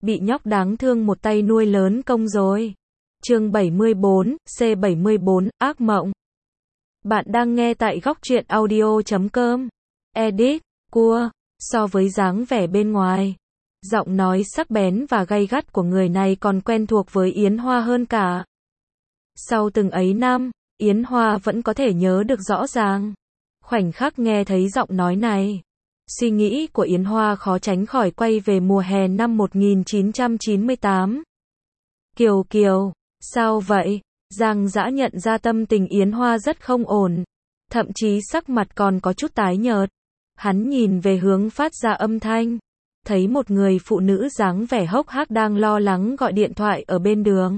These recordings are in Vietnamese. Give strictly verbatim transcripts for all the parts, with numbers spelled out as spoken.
bị nhóc đáng thương một tay nuôi lớn công rồi. Chương bảy mươi bốn, C bảy mươi bốn, ác mộng. Bạn đang nghe tại góc truyện audio chấm com. Edit, cua, so với dáng vẻ bên ngoài, giọng nói sắc bén và gay gắt của người này còn quen thuộc với Yến Hoa hơn cả. Sau từng ấy năm, Yến Hoa vẫn có thể nhớ được rõ ràng. Khoảnh khắc nghe thấy giọng nói này, suy nghĩ của Yến Hoa khó tránh khỏi quay về mùa hè năm một nghìn chín trăm chín mươi tám. Kiều Kiều, sao vậy? Giang Dã nhận ra tâm tình Yến Hoa rất không ổn, thậm chí sắc mặt còn có chút tái nhợt. Hắn nhìn về hướng phát ra âm thanh, thấy một người phụ nữ dáng vẻ hốc hác đang lo lắng gọi điện thoại ở bên đường.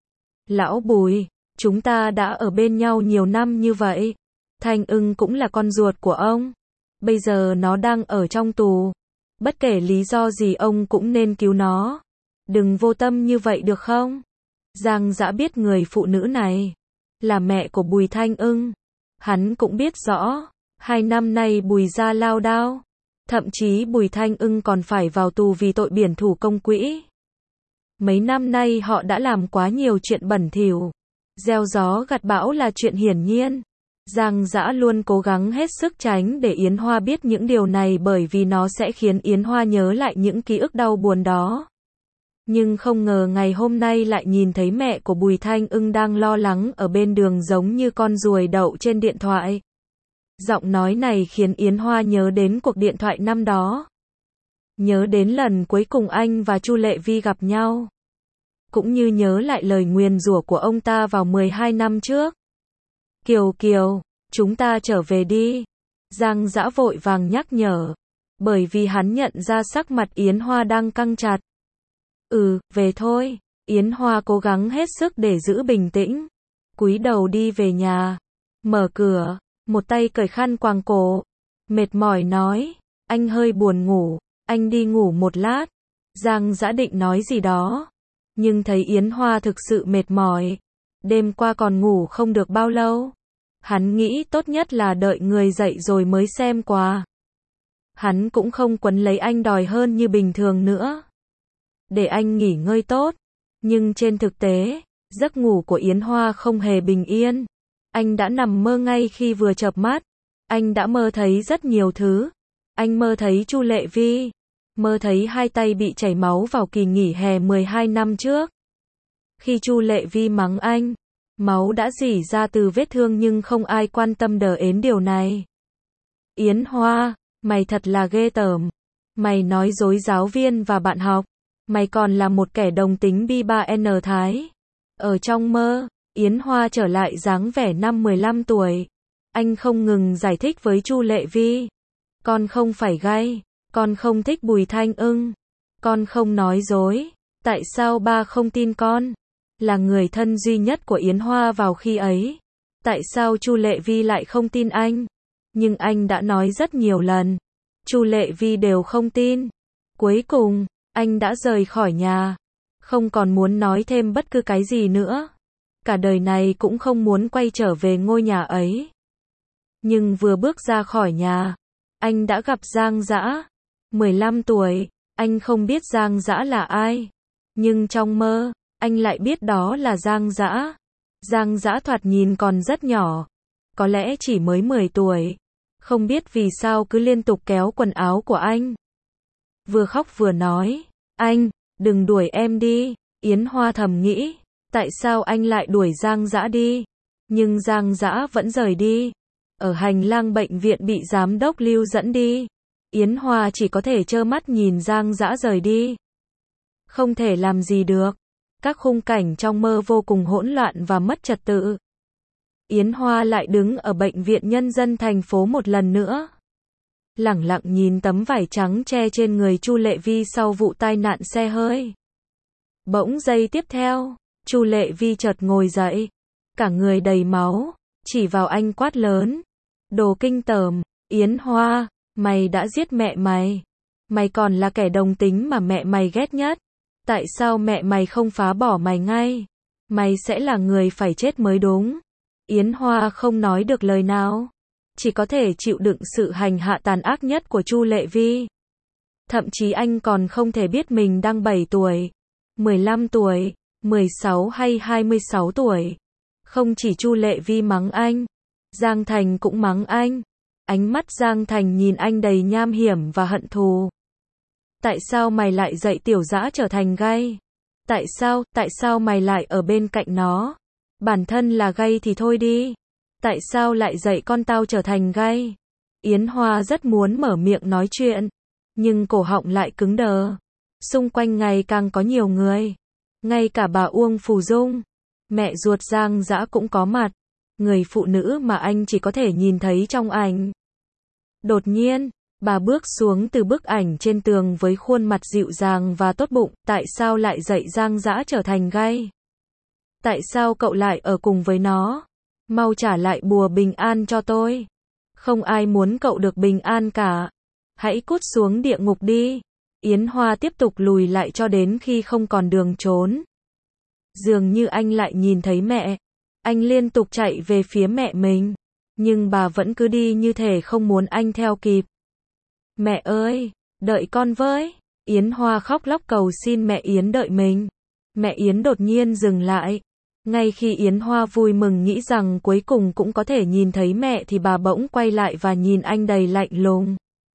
Lão Bùi, chúng ta đã ở bên nhau nhiều năm như vậy. Thanh Ưng cũng là con ruột của ông. Bây giờ nó đang ở trong tù. Bất kể lý do gì ông cũng nên cứu nó. Đừng vô tâm như vậy được không? Giang Dã biết người phụ nữ này là mẹ của Bùi Thanh Ưng. Hắn cũng biết rõ, hai năm nay Bùi gia lao đao. Thậm chí Bùi Thanh Ưng còn phải vào tù vì tội biển thủ công quỹ. Mấy năm nay họ đã làm quá nhiều chuyện bẩn thỉu. Gieo gió gặt bão là chuyện hiển nhiên. Giang Dã luôn cố gắng hết sức tránh để Yến Hoa biết những điều này bởi vì nó sẽ khiến Yến Hoa nhớ lại những ký ức đau buồn đó. Nhưng không ngờ ngày hôm nay lại nhìn thấy mẹ của Bùi Thanh Ưng đang lo lắng ở bên đường giống như con ruồi đậu trên điện thoại. Giọng nói này khiến Yến Hoa nhớ đến cuộc điện thoại năm đó. Nhớ đến lần cuối cùng anh và Chu Lệ Vi gặp nhau. Cũng như nhớ lại lời nguyền rủa của ông ta vào mười hai năm trước. Kiều Kiều, chúng ta trở về đi. Giang Dã vội vàng nhắc nhở, bởi vì hắn nhận ra sắc mặt Yến Hoa đang căng chặt. Ừ, về thôi. Yến Hoa cố gắng hết sức để giữ bình tĩnh. Cúi đầu đi về nhà. Mở cửa, một tay cởi khăn quàng cổ. Mệt mỏi nói, anh hơi buồn ngủ, anh đi ngủ một lát. Giang Dã định nói gì đó, nhưng thấy Yến Hoa thực sự mệt mỏi. Đêm qua còn ngủ không được bao lâu. Hắn nghĩ tốt nhất là đợi người dậy rồi mới xem quà. Hắn cũng không quấn lấy anh đòi hơn như bình thường nữa. Để anh nghỉ ngơi tốt. Nhưng trên thực tế, giấc ngủ của Yến Hoa không hề bình yên. Anh đã nằm mơ ngay khi vừa chợp mắt. Anh đã mơ thấy rất nhiều thứ. Anh mơ thấy Chu Lệ Vi. Mơ thấy hai tay bị chảy máu vào kỳ nghỉ hè mười hai năm trước. Khi Chu Lệ Vi mắng anh, máu đã rỉ ra từ vết thương nhưng không ai quan tâm đờ ến điều này. Yến Hoa, mày thật là ghê tởm. Mày nói dối giáo viên và bạn học. Mày còn là một kẻ đồng tính bi ba N Thái. Ở trong mơ, Yến Hoa trở lại dáng vẻ năm mười lăm tuổi. Anh không ngừng giải thích với Chu Lệ Vi. Con không phải gay. Con không thích Bùi Thanh Ưng. Con không nói dối. Tại sao ba không tin con? Là người thân duy nhất của Yến Hoa vào khi ấy. Tại sao Chu Lệ Vi lại không tin anh? Nhưng anh đã nói rất nhiều lần. Chu Lệ Vi đều không tin. Cuối cùng, anh đã rời khỏi nhà. Không còn muốn nói thêm bất cứ cái gì nữa. Cả đời này cũng không muốn quay trở về ngôi nhà ấy. Nhưng vừa bước ra khỏi nhà, anh đã gặp Giang Dã. mười lăm tuổi, anh không biết Giang Dã là ai. Nhưng trong mơ, anh lại biết đó là Giang Dã. Giang Dã thoạt nhìn còn rất nhỏ. Có lẽ chỉ mới mười tuổi. Không biết vì sao cứ liên tục kéo quần áo của anh. Vừa khóc vừa nói, anh, đừng đuổi em đi. Yến Hoa thầm nghĩ, tại sao anh lại đuổi Giang Dã đi? Nhưng Giang Dã vẫn rời đi. Ở hành lang bệnh viện bị giám đốc Lưu dẫn đi. Yến Hoa chỉ có thể trơ mắt nhìn Giang Dã rời đi. Không thể làm gì được. Các khung cảnh trong mơ vô cùng hỗn loạn và mất trật tự. Yến Hoa lại đứng ở bệnh viện nhân dân thành phố một lần nữa. Lẳng lặng nhìn tấm vải trắng che trên người Chu Lệ Vi sau vụ tai nạn xe hơi. Bỗng giây tiếp theo, Chu Lệ Vi chợt ngồi dậy. Cả người đầy máu, chỉ vào anh quát lớn. Đồ kinh tởm, Yến Hoa, mày đã giết mẹ mày. Mày còn là kẻ đồng tính mà mẹ mày ghét nhất. Tại sao mẹ mày không phá bỏ mày ngay? Mày sẽ là người phải chết mới đúng. Yến Hoa không nói được lời nào. Chỉ có thể chịu đựng sự hành hạ tàn ác nhất của Chu Lệ Vi. Thậm chí anh còn không thể biết mình đang bảy tuổi, mười lăm tuổi, mười sáu hay hai mươi sáu tuổi. Không chỉ Chu Lệ Vi mắng anh, Giang Thành cũng mắng anh. Ánh mắt Giang Thành nhìn anh đầy nham hiểm và hận thù. Tại sao mày lại dạy Tiểu Dã trở thành gay? Tại sao, tại sao mày lại ở bên cạnh nó? Bản thân là gay thì thôi đi. Tại sao lại dạy con tao trở thành gay? Yến Hoa rất muốn mở miệng nói chuyện, nhưng cổ họng lại cứng đờ. Xung quanh ngày càng có nhiều người. Ngay cả bà Uông Phù Dung, mẹ ruột Giang Dã cũng có mặt. Người phụ nữ mà anh chỉ có thể nhìn thấy trong ảnh. Đột nhiên, bà bước xuống từ bức ảnh trên tường với khuôn mặt dịu dàng và tốt bụng. Tại sao lại dạy Giang Dã trở thành gay? Tại sao cậu lại ở cùng với nó? Mau trả lại bùa bình an cho tôi. Không ai muốn cậu được bình an cả. Hãy cút xuống địa ngục đi. Yến Hoa tiếp tục lùi lại cho đến khi không còn đường trốn. Dường như anh lại nhìn thấy mẹ. Anh liên tục chạy về phía mẹ mình. Nhưng bà vẫn cứ đi như thể không muốn anh theo kịp. Mẹ ơi, đợi con với. Yến Hoa khóc lóc cầu xin mẹ Yến đợi mình. Mẹ Yến đột nhiên dừng lại. Ngay khi Yến Hoa vui mừng nghĩ rằng cuối cùng cũng có thể nhìn thấy mẹ thì bà bỗng quay lại và nhìn anh đầy lạnh lùng.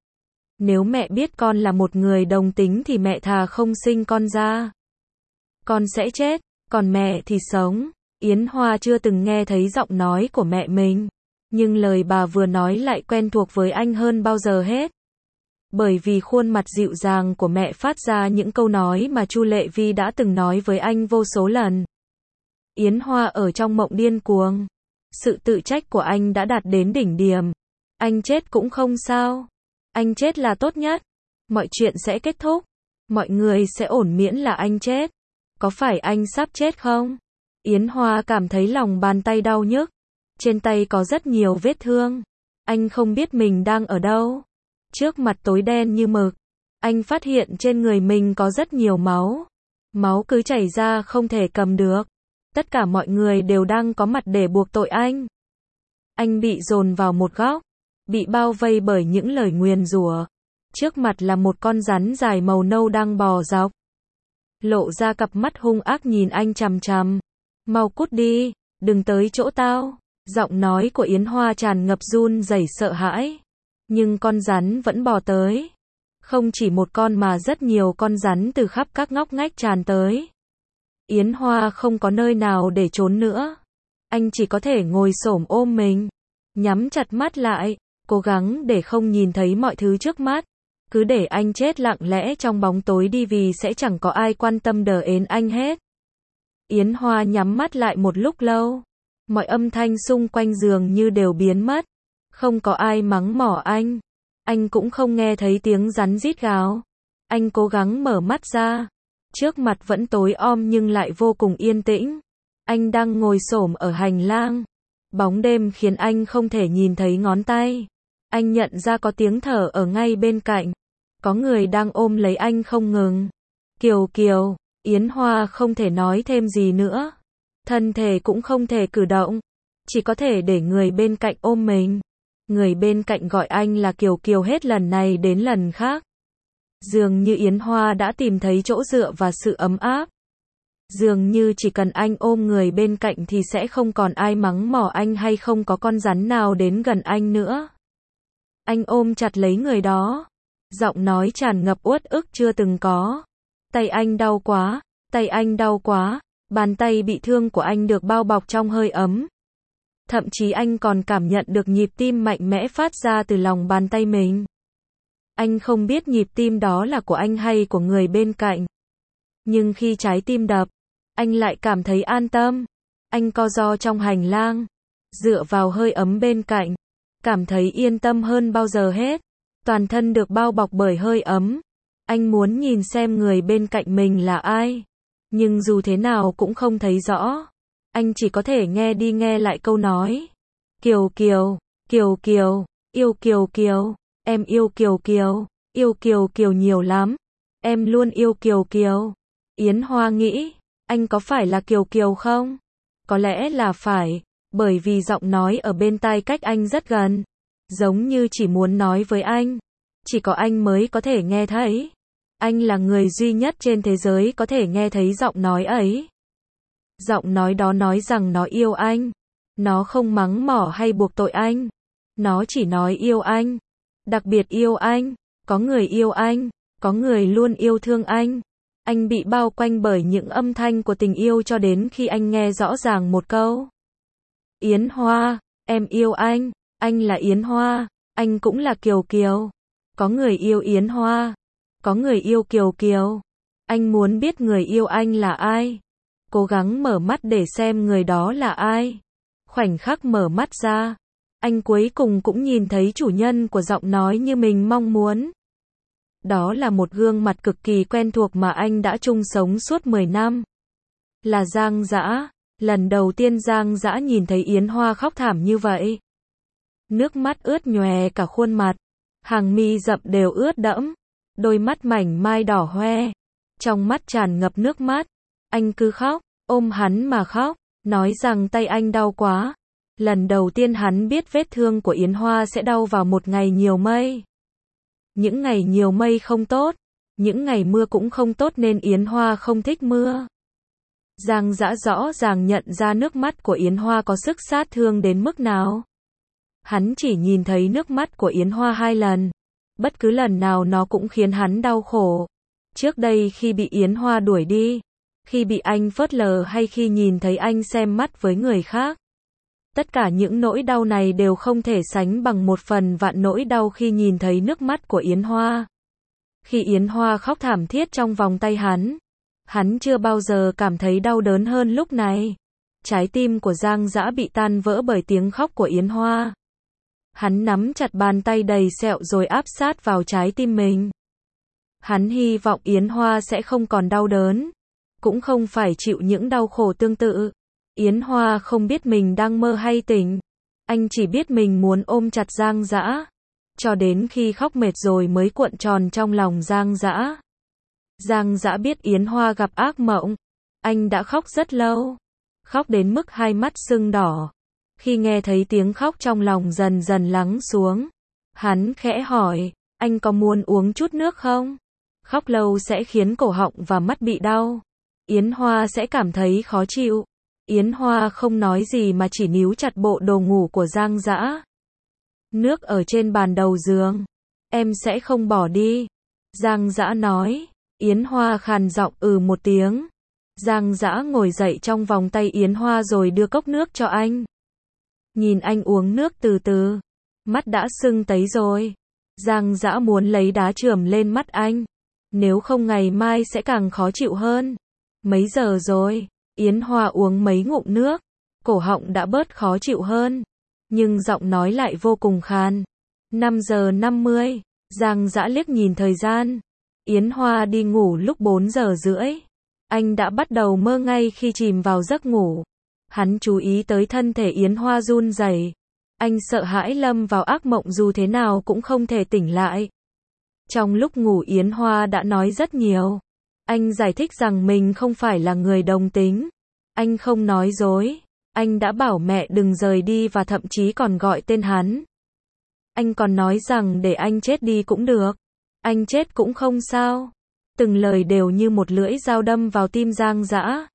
Nếu mẹ biết con là một người đồng tính thì mẹ thà không sinh con ra. Con sẽ chết, còn mẹ thì sống. Yến Hoa chưa từng nghe thấy giọng nói của mẹ mình. Nhưng lời bà vừa nói lại quen thuộc với anh hơn bao giờ hết. Bởi vì khuôn mặt dịu dàng của mẹ phát ra những câu nói mà Chu Lệ Vi đã từng nói với anh vô số lần. Yến Hoa ở trong mộng điên cuồng. Sự tự trách của anh đã đạt đến đỉnh điểm. Anh chết cũng không sao. Anh chết là tốt nhất. Mọi chuyện sẽ kết thúc. Mọi người sẽ ổn miễn là anh chết. Có phải anh sắp chết không? Yến Hoa cảm thấy lòng bàn tay đau nhức. Trên tay có rất nhiều vết thương. Anh không biết mình đang ở đâu. Trước mặt tối đen như mực. Anh phát hiện trên người mình có rất nhiều máu. Máu cứ chảy ra không thể cầm được. Tất cả mọi người đều đang có mặt để buộc tội anh. Anh bị dồn vào một góc. Bị bao vây bởi những lời nguyền rủa. Trước mặt là một con rắn dài màu nâu đang bò dọc. Lộ ra cặp mắt hung ác nhìn anh chằm chằm. Mau cút đi, đừng tới chỗ tao. Giọng nói của Yến Hoa tràn ngập run rẩy sợ hãi. Nhưng con rắn vẫn bò tới. Không chỉ một con mà rất nhiều con rắn từ khắp các ngóc ngách tràn tới. Yến Hoa không có nơi nào để trốn nữa. Anh chỉ có thể ngồi xổm ôm mình. Nhắm chặt mắt lại. Cố gắng để không nhìn thấy mọi thứ trước mắt. Cứ để anh chết lặng lẽ trong bóng tối đi vì sẽ chẳng có ai quan tâm đờ ến anh hết. Yến Hoa nhắm mắt lại một lúc lâu. Mọi âm thanh xung quanh giường như đều biến mất. Không có ai mắng mỏ anh. Anh cũng không nghe thấy tiếng rắn rít gào. Anh cố gắng mở mắt ra. Trước mặt vẫn tối om nhưng lại vô cùng yên tĩnh. Anh đang ngồi xổm ở hành lang. Bóng đêm khiến anh không thể nhìn thấy ngón tay. Anh nhận ra có tiếng thở ở ngay bên cạnh. Có người đang ôm lấy anh không ngừng. Kiều Kiều, Yến Hoa không thể nói thêm gì nữa. Thân thể cũng không thể cử động. Chỉ có thể để người bên cạnh ôm mình. Người bên cạnh gọi anh là Kiều Kiều hết lần này đến lần khác. Dường như Yến Hoa đã tìm thấy chỗ dựa và sự ấm áp. Dường như chỉ cần anh ôm người bên cạnh thì sẽ không còn ai mắng mỏ anh hay không có con rắn nào đến gần anh nữa. Anh ôm chặt lấy người đó. Giọng nói tràn ngập uất ức chưa từng có. Tay anh đau quá, tay anh đau quá. Bàn tay bị thương của anh được bao bọc trong hơi ấm. Thậm chí anh còn cảm nhận được nhịp tim mạnh mẽ phát ra từ lòng bàn tay mình. Anh không biết nhịp tim đó là của anh hay của người bên cạnh. Nhưng khi trái tim đập, anh lại cảm thấy an tâm. Anh co ro trong hành lang, dựa vào hơi ấm bên cạnh, cảm thấy yên tâm hơn bao giờ hết. Toàn thân được bao bọc bởi hơi ấm. Anh muốn nhìn xem người bên cạnh mình là ai. Nhưng dù thế nào cũng không thấy rõ. Anh chỉ có thể nghe đi nghe lại câu nói. Kiều Kiều, Kiều Kiều, yêu Kiều Kiều, em yêu Kiều Kiều, yêu Kiều Kiều nhiều lắm. Em luôn yêu Kiều Kiều. Yến Hoa nghĩ, anh có phải là Kiều Kiều không? Có lẽ là phải, bởi vì giọng nói ở bên tai cách anh rất gần. Giống như chỉ muốn nói với anh. Chỉ có anh mới có thể nghe thấy. Anh là người duy nhất trên thế giới có thể nghe thấy giọng nói ấy. Giọng nói đó nói rằng nó yêu anh. Nó không mắng mỏ hay buộc tội anh. Nó chỉ nói yêu anh. Đặc biệt yêu anh. Có người yêu anh. Có người luôn yêu thương anh. Anh bị bao quanh bởi những âm thanh của tình yêu cho đến khi anh nghe rõ ràng một câu. Yến Hoa, em yêu anh. Anh là Yến Hoa. Anh cũng là Kiều Kiều. Có người yêu Yến Hoa. Có người yêu Kiều Kiều. Anh muốn biết người yêu anh là ai. Cố gắng mở mắt để xem người đó là ai. Khoảnh khắc mở mắt ra, anh cuối cùng cũng nhìn thấy chủ nhân của giọng nói như mình mong muốn. Đó là một gương mặt cực kỳ quen thuộc mà anh đã chung sống suốt mười năm. Là Giang Dã. Lần đầu tiên Giang Dã nhìn thấy Yến Hoa khóc thảm như vậy. Nước mắt ướt nhòe cả khuôn mặt. Hàng mi rậm đều ướt đẫm. Đôi mắt mảnh mai đỏ hoe. Trong mắt tràn ngập nước mắt. Anh cứ khóc, ôm hắn mà khóc. Nói rằng tay anh đau quá. Lần đầu tiên hắn biết vết thương của Yến Hoa sẽ đau vào một ngày nhiều mây. Những ngày nhiều mây không tốt. Những ngày mưa cũng không tốt nên Yến Hoa không thích mưa. Giang Dã rõ ràng nhận ra nước mắt của Yến Hoa có sức sát thương đến mức nào. Hắn chỉ nhìn thấy nước mắt của Yến Hoa hai lần. Bất cứ lần nào nó cũng khiến hắn đau khổ. Trước đây khi bị Yến Hoa đuổi đi. Khi bị anh phớt lờ hay khi nhìn thấy anh xem mắt với người khác. Tất cả những nỗi đau này đều không thể sánh bằng một phần vạn nỗi đau khi nhìn thấy nước mắt của Yến Hoa. Khi Yến Hoa khóc thảm thiết trong vòng tay hắn, hắn chưa bao giờ cảm thấy đau đớn hơn lúc này. Trái tim của Giang Dã bị tan vỡ bởi tiếng khóc của Yến Hoa. Hắn nắm chặt bàn tay đầy sẹo rồi áp sát vào trái tim mình. Hắn hy vọng Yến Hoa sẽ không còn đau đớn, cũng không phải chịu những đau khổ tương tự. Yến Hoa không biết mình đang mơ hay tỉnh. Anh chỉ biết mình muốn ôm chặt Giang Dã. Cho đến khi khóc mệt rồi mới cuộn tròn trong lòng Giang Dã. Giang Dã biết Yến Hoa gặp ác mộng. Anh đã khóc rất lâu. Khóc đến mức hai mắt sưng đỏ. Khi nghe thấy tiếng khóc trong lòng dần dần lắng xuống. Hắn khẽ hỏi, anh có muốn uống chút nước không? Khóc lâu sẽ khiến cổ họng và mắt bị đau. Yến Hoa sẽ cảm thấy khó chịu. Yến Hoa không nói gì mà chỉ níu chặt bộ đồ ngủ của Giang Dã. Nước ở trên bàn đầu giường. Em sẽ không bỏ đi. Giang Dã nói. Yến Hoa khàn giọng ừ một tiếng. Giang Dã ngồi dậy trong vòng tay Yến Hoa rồi đưa cốc nước cho anh. Nhìn anh uống nước từ từ. Mắt đã sưng tấy rồi. Giang Dã muốn lấy đá chườm lên mắt anh. Nếu không ngày mai sẽ càng khó chịu hơn. Mấy giờ rồi? Yến Hoa uống mấy ngụm nước. Cổ họng đã bớt khó chịu hơn. Nhưng giọng nói lại vô cùng khàn. năm giờ năm mươi. Giang Dã liếc nhìn thời gian. Yến Hoa đi ngủ lúc bốn giờ rưỡi. Anh đã bắt đầu mơ ngay khi chìm vào giấc ngủ. Hắn chú ý tới thân thể Yến Hoa run rẩy. Anh sợ hãi lâm vào ác mộng dù thế nào cũng không thể tỉnh lại. Trong lúc ngủ Yến Hoa đã nói rất nhiều. Anh giải thích rằng mình không phải là người đồng tính. Anh không nói dối. Anh đã bảo mẹ đừng rời đi và thậm chí còn gọi tên hắn. Anh còn nói rằng để anh chết đi cũng được. Anh chết cũng không sao. Từng lời đều như một lưỡi dao đâm vào tim Giang Dã.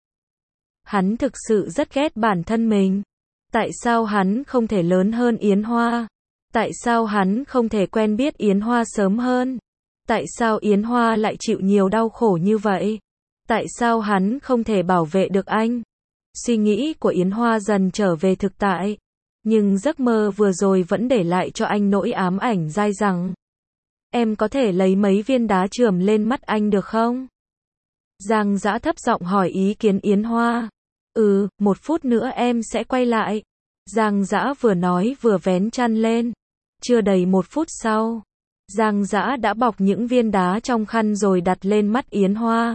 Hắn thực sự rất ghét bản thân mình. Tại sao hắn không thể lớn hơn Yến Hoa? Tại sao hắn không thể quen biết Yến Hoa sớm hơn? Tại sao Yến Hoa lại chịu nhiều đau khổ như vậy? Tại sao hắn không thể bảo vệ được anh? Suy nghĩ của Yến Hoa dần trở về thực tại. Nhưng giấc mơ vừa rồi vẫn để lại cho anh nỗi ám ảnh dai dẳng. Em có thể lấy mấy viên đá chườm lên mắt anh được không? Giang Dã thấp giọng hỏi ý kiến Yến Hoa. Ừ, một phút nữa em sẽ quay lại. Giang Dã vừa nói vừa vén chăn lên. Chưa đầy một phút sau, Giang Dã đã bọc những viên đá trong khăn rồi đặt lên mắt Yến Hoa.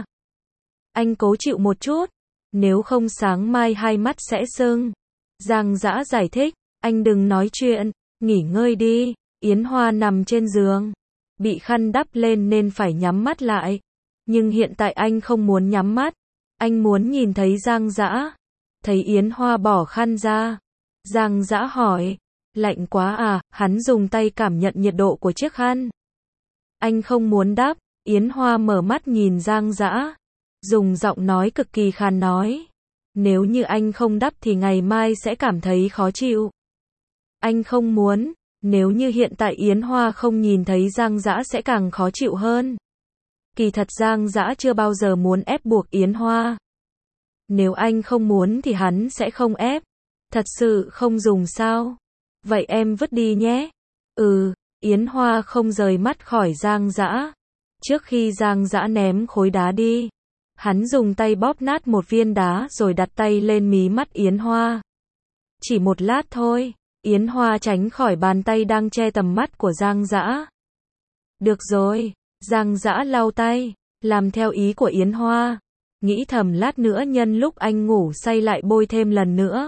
Anh cố chịu một chút, nếu không sáng mai hai mắt sẽ sưng. Giang Dã giải thích, anh đừng nói chuyện, nghỉ ngơi đi. Yến Hoa nằm trên giường, bị khăn đắp lên nên phải nhắm mắt lại. Nhưng hiện tại anh không muốn nhắm mắt, anh muốn nhìn thấy Giang Dã. Thấy Yến Hoa bỏ khăn ra, Giang Dã hỏi, lạnh quá à? Hắn dùng tay cảm nhận nhiệt độ của chiếc khăn. Anh không muốn đáp. Yến Hoa mở mắt nhìn Giang Dã, dùng giọng nói cực kỳ khàn nói. Nếu như anh không đáp thì ngày mai sẽ cảm thấy khó chịu. Anh không muốn, nếu như hiện tại Yến Hoa không nhìn thấy Giang Dã sẽ càng khó chịu hơn. Kỳ thật Giang Dã chưa bao giờ muốn ép buộc Yến Hoa. Nếu anh không muốn thì hắn sẽ không ép. Thật sự không dùng sao? Vậy em vứt đi nhé. Ừ, Yến Hoa không rời mắt khỏi Giang Dã. Trước khi Giang Dã ném khối đá đi, hắn dùng tay bóp nát một viên đá rồi đặt tay lên mí mắt Yến Hoa. Chỉ một lát thôi, Yến Hoa tránh khỏi bàn tay đang che tầm mắt của Giang Dã. Được rồi, Giang Dã lau tay, làm theo ý của Yến Hoa. Nghĩ thầm lát nữa nhân lúc anh ngủ say lại bôi thêm lần nữa.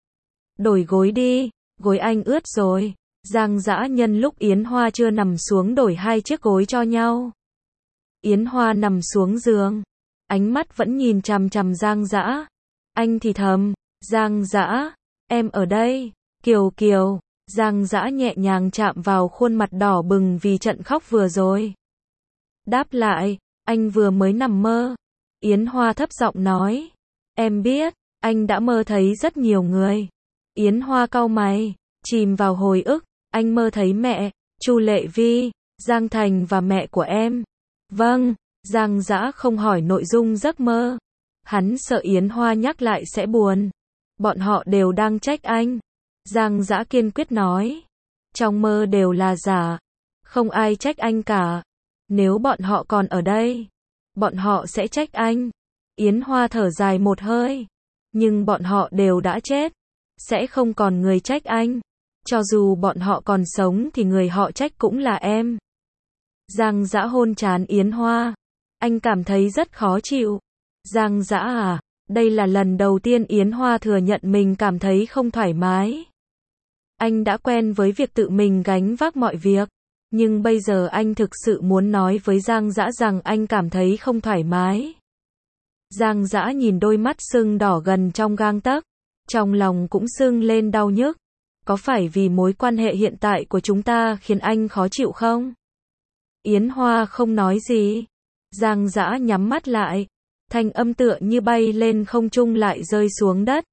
Đổi gối đi, gối anh ướt rồi. Giang Dã nhân lúc Yến Hoa chưa nằm xuống đổi hai chiếc gối cho nhau. Yến Hoa nằm xuống giường, ánh mắt vẫn nhìn chằm chằm Giang Dã. Anh thì thầm, Giang Dã, em ở đây. Kiều Kiều, Giang Dã nhẹ nhàng chạm vào khuôn mặt đỏ bừng vì trận khóc vừa rồi. Đáp lại, anh vừa mới nằm mơ. Yến Hoa thấp giọng nói, em biết, anh đã mơ thấy rất nhiều người. Yến Hoa cau mày, chìm vào hồi ức, anh mơ thấy mẹ, Chu Lệ Vi, Giang Thành và mẹ của em. Vâng, Giang Dã không hỏi nội dung giấc mơ. Hắn sợ Yến Hoa nhắc lại sẽ buồn. Bọn họ đều đang trách anh. Giang Dã kiên quyết nói, trong mơ đều là giả, không ai trách anh cả. Nếu bọn họ còn ở đây, bọn họ sẽ trách anh. Yến Hoa thở dài một hơi, nhưng bọn họ đều đã chết, sẽ không còn người trách anh. Cho dù bọn họ còn sống thì người họ trách cũng là em. Giang Dã hôn trán Yến Hoa, anh cảm thấy rất khó chịu. Giang Dã à, đây là lần đầu tiên Yến Hoa thừa nhận mình cảm thấy không thoải mái. Anh đã quen với việc tự mình gánh vác mọi việc, nhưng bây giờ anh thực sự muốn nói với Giang Dã rằng anh cảm thấy không thoải mái. Giang Dã nhìn đôi mắt sưng đỏ gần trong gang tấc, trong lòng cũng sưng lên đau nhức. Có phải vì mối quan hệ hiện tại của chúng ta khiến anh khó chịu không? Yến Hoa không nói gì. Giang Dã nhắm mắt lại, thanh âm tựa như bay lên không trung lại rơi xuống đất.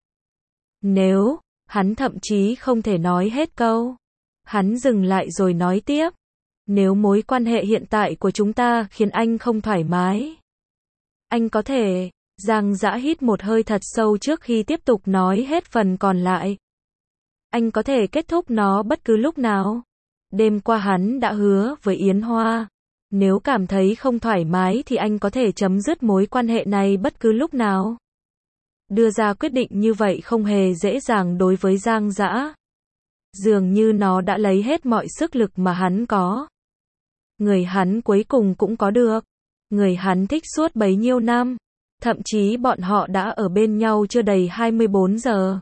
Nếu, hắn thậm chí không thể nói hết câu. Hắn dừng lại rồi nói tiếp. Nếu mối quan hệ hiện tại của chúng ta khiến anh không thoải mái, anh có thể. Giang Dã hít một hơi thật sâu trước khi tiếp tục nói hết phần còn lại. Anh có thể kết thúc nó bất cứ lúc nào. Đêm qua hắn đã hứa với Yến Hoa, nếu cảm thấy không thoải mái thì anh có thể chấm dứt mối quan hệ này bất cứ lúc nào. Đưa ra quyết định như vậy không hề dễ dàng đối với Giang Dã. Dường như nó đã lấy hết mọi sức lực mà hắn có. Người hắn cuối cùng cũng có được. Người hắn thích suốt bấy nhiêu năm. Thậm chí bọn họ đã ở bên nhau chưa đầy hai mươi bốn giờ.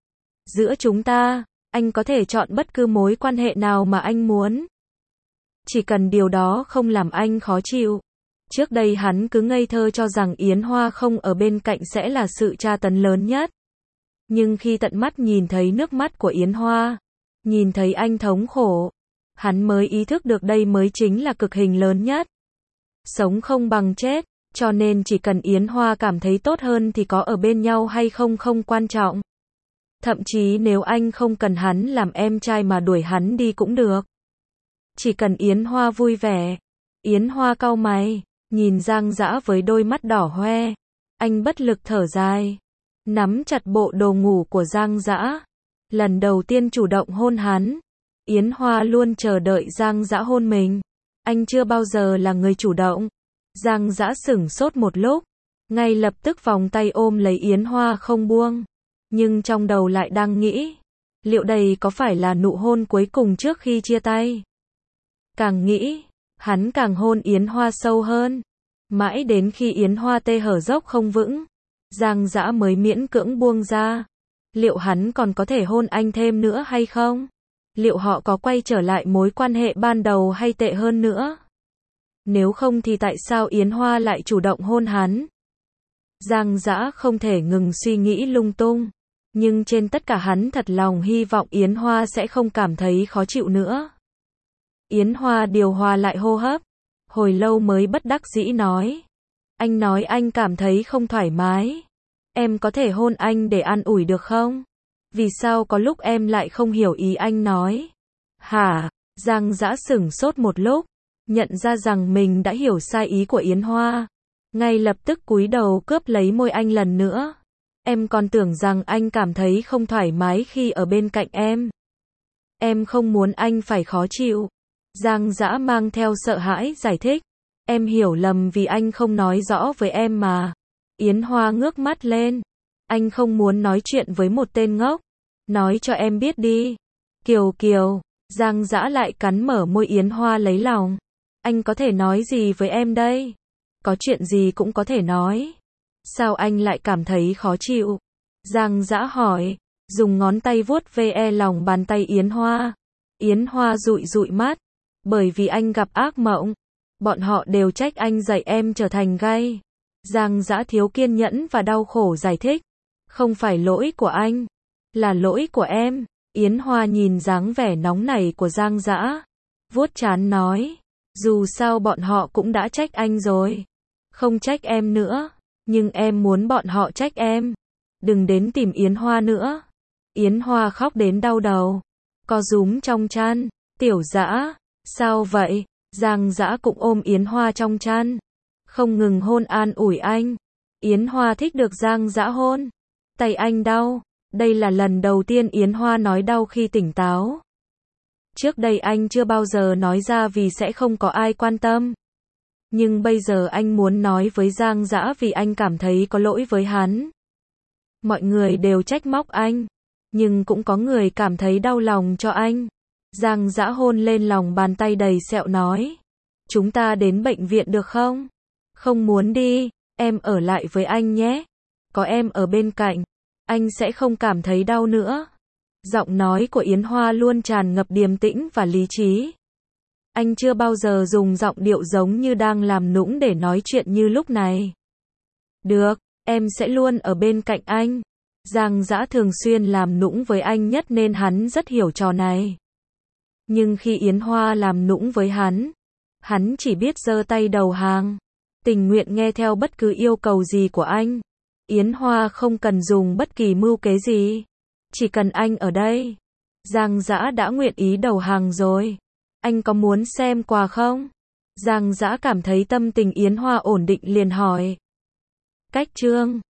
Giữa chúng ta, anh có thể chọn bất cứ mối quan hệ nào mà anh muốn. Chỉ cần điều đó không làm anh khó chịu. Trước đây hắn cứ ngây thơ cho rằng Yến Hoa không ở bên cạnh sẽ là sự tra tấn lớn nhất. Nhưng khi tận mắt nhìn thấy nước mắt của Yến Hoa, nhìn thấy anh thống khổ, hắn mới ý thức được đây mới chính là cực hình lớn nhất. Sống không bằng chết, cho nên chỉ cần Yến Hoa cảm thấy tốt hơn thì có ở bên nhau hay không không quan trọng. Thậm chí nếu anh không cần hắn làm em trai mà đuổi hắn đi cũng được. Chỉ cần Yến Hoa vui vẻ. Yến Hoa cau mày, nhìn Giang Dã với đôi mắt đỏ hoe. Anh bất lực thở dài, nắm chặt bộ đồ ngủ của Giang Dã. Lần đầu tiên chủ động hôn hắn. Yến Hoa luôn chờ đợi Giang Dã hôn mình. Anh chưa bao giờ là người chủ động. Giang Dã sửng sốt một lúc, ngay lập tức vòng tay ôm lấy Yến Hoa không buông. Nhưng trong đầu lại đang nghĩ, liệu đây có phải là nụ hôn cuối cùng trước khi chia tay? Càng nghĩ, hắn càng hôn Yến Hoa sâu hơn. Mãi đến khi Yến Hoa tê hở dốc không vững, Giang Dã mới miễn cưỡng buông ra. Liệu hắn còn có thể hôn anh thêm nữa hay không? Liệu họ có quay trở lại mối quan hệ ban đầu hay tệ hơn nữa? Nếu không thì tại sao Yến Hoa lại chủ động hôn hắn? Giang Dã không thể ngừng suy nghĩ lung tung. Nhưng trên tất cả hắn thật lòng hy vọng Yến Hoa sẽ không cảm thấy khó chịu nữa. Yến Hoa điều hòa lại hô hấp, Hồi lâu mới bất đắc dĩ nói. Anh nói anh cảm thấy không thoải mái. Em có thể hôn anh để an ủi được không? Vì sao có lúc em lại không hiểu ý anh nói? Hả? Giang Dã sửng sốt một lúc, nhận ra rằng mình đã hiểu sai ý của Yến Hoa. Ngay lập tức cúi đầu cướp lấy môi anh lần nữa. Em còn tưởng rằng anh cảm thấy không thoải mái khi ở bên cạnh em. Em không muốn anh phải khó chịu. Giang Dã mang theo sợ hãi giải thích. Em hiểu lầm vì anh không nói rõ với em mà. Yến Hoa ngước mắt lên. Anh không muốn nói chuyện với một tên ngốc. Nói cho em biết đi. Kiều Kiều. Giang Dã lại cắn mở môi Yến Hoa lấy lòng. Anh có thể nói gì với em đây? Có chuyện gì cũng có thể nói. Sao anh lại cảm thấy khó chịu? Giang Dã hỏi, dùng ngón tay vuốt ve lòng bàn tay Yến Hoa. Yến Hoa dụi dụi mắt. Bởi vì anh gặp ác mộng. Bọn họ đều trách anh dạy em trở thành gay. Giang Dã thiếu kiên nhẫn và đau khổ giải thích. Không phải lỗi của anh. Là lỗi của em. Yến Hoa nhìn dáng vẻ nóng nảy của Giang Dã. Vuốt trán nói. Dù sao bọn họ cũng đã trách anh rồi. Không trách em nữa. Nhưng em muốn bọn họ trách em. Đừng đến tìm Yến Hoa nữa. Yến Hoa khóc đến đau đầu. Co rúm trong chăn. Tiểu Dã. Sao vậy? Giang Dã cũng ôm Yến Hoa trong chăn. Không ngừng hôn an ủi anh. Yến Hoa thích được Giang Dã hôn. Tay anh đau. Đây là lần đầu tiên Yến Hoa nói đau khi tỉnh táo. Trước đây anh chưa bao giờ nói ra vì sẽ không có ai quan tâm. Nhưng bây giờ anh muốn nói với Giang Dã vì anh cảm thấy có lỗi với hắn. Mọi người đều trách móc anh. Nhưng cũng có người cảm thấy đau lòng cho anh. Giang Dã hôn lên lòng bàn tay đầy sẹo nói. Chúng ta đến bệnh viện được không? Không muốn đi, em ở lại với anh nhé. Có em ở bên cạnh, anh sẽ không cảm thấy đau nữa. Giọng nói của Yến Hoa luôn tràn ngập điềm tĩnh và lý trí. Anh chưa bao giờ dùng giọng điệu giống như đang làm nũng để nói chuyện như lúc này. Được, em sẽ luôn ở bên cạnh anh. Giang Dã thường xuyên làm nũng với anh nhất nên hắn rất hiểu trò này. Nhưng khi Yến Hoa làm nũng với hắn, hắn chỉ biết giơ tay đầu hàng, tình nguyện nghe theo bất cứ yêu cầu gì của anh. Yến Hoa không cần dùng bất kỳ mưu kế gì, chỉ cần anh ở đây. Giang Dã đã nguyện ý đầu hàng rồi. Anh có muốn xem quà không? Giang Dã cảm thấy tâm tình Yến Hoa ổn định liền hỏi. Cách chương